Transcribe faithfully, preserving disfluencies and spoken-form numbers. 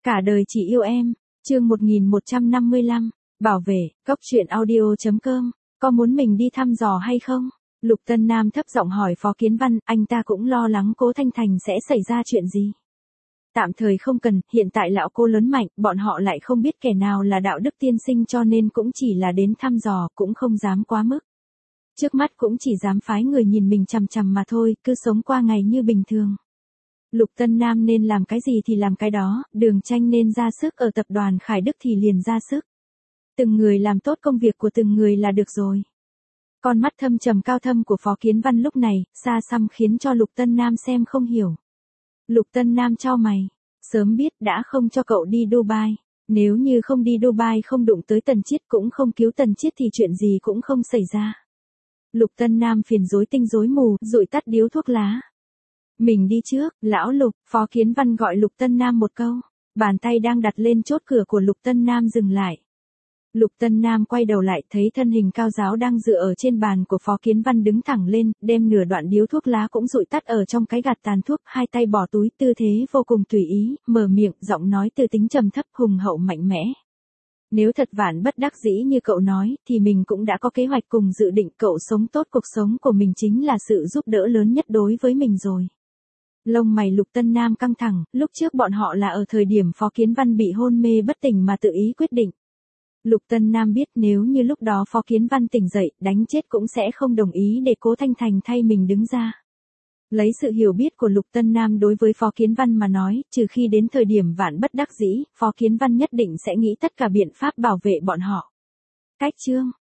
Cả đời chỉ yêu em, chương một nghìn một trăm năm mươi lăm, bảo vệ, cốc truyện audio.com, có muốn mình đi thăm dò hay không? Lục Tân Nam thấp giọng hỏi Phó Kiến Văn, anh ta cũng lo lắng Cố Thanh Thành sẽ xảy ra chuyện gì. Tạm thời không cần, hiện tại lão cô lớn mạnh, bọn họ lại không biết kẻ nào là đạo đức tiên sinh cho nên cũng chỉ là đến thăm dò, cũng không dám quá mức. Trước mắt cũng chỉ dám phái người nhìn mình chằm chằm mà thôi, cứ sống qua ngày như bình thường. Lục Tân Nam nên làm cái gì thì làm cái đó, Đường Tranh nên ra sức ở tập đoàn Khải Đức thì liền ra sức. Từng người làm tốt công việc của từng người là được rồi. Con mắt thâm trầm cao thâm của Phó Kiến Văn lúc này, xa xăm khiến cho Lục Tân Nam xem không hiểu. Lục Tân Nam chau mày, sớm biết đã không cho cậu đi Dubai. Nếu như không đi Dubai không đụng tới Tần Chiết cũng không cứu Tần Chiết thì chuyện gì cũng không xảy ra. Lục Tân Nam phiền rối tinh rối mù, dụi tắt điếu thuốc lá. Mình đi trước, lão Lục, Phó Kiến Văn gọi Lục Tân Nam một câu. Bàn tay đang đặt lên chốt cửa của Lục Tân Nam dừng lại. Lục Tân Nam quay đầu lại thấy thân hình cao giáo đang dựa ở trên bàn của Phó Kiến Văn đứng thẳng lên, đem nửa đoạn điếu thuốc lá cũng dụi tắt ở trong cái gạt tàn thuốc, hai tay bỏ túi, tư thế vô cùng tùy ý, mở miệng, giọng nói từ tính trầm thấp hùng hậu mạnh mẽ. Nếu thật vạn bất đắc dĩ như cậu nói, thì mình cũng đã có kế hoạch cùng dự định, cậu sống tốt cuộc sống của mình chính là sự giúp đỡ lớn nhất đối với mình rồi. Lông mày Lục Tân Nam căng thẳng, lúc trước bọn họ là ở thời điểm Phó Kiến Văn bị hôn mê bất tỉnh mà tự ý quyết định. Lục Tân Nam biết nếu như lúc đó Phó Kiến Văn tỉnh dậy, đánh chết cũng sẽ không đồng ý để Cố Thanh Thành thay mình đứng ra. Lấy sự hiểu biết của Lục Tân Nam đối với Phó Kiến Văn mà nói, trừ khi đến thời điểm vạn bất đắc dĩ, Phó Kiến Văn nhất định sẽ nghĩ tất cả biện pháp bảo vệ bọn họ. Cách chương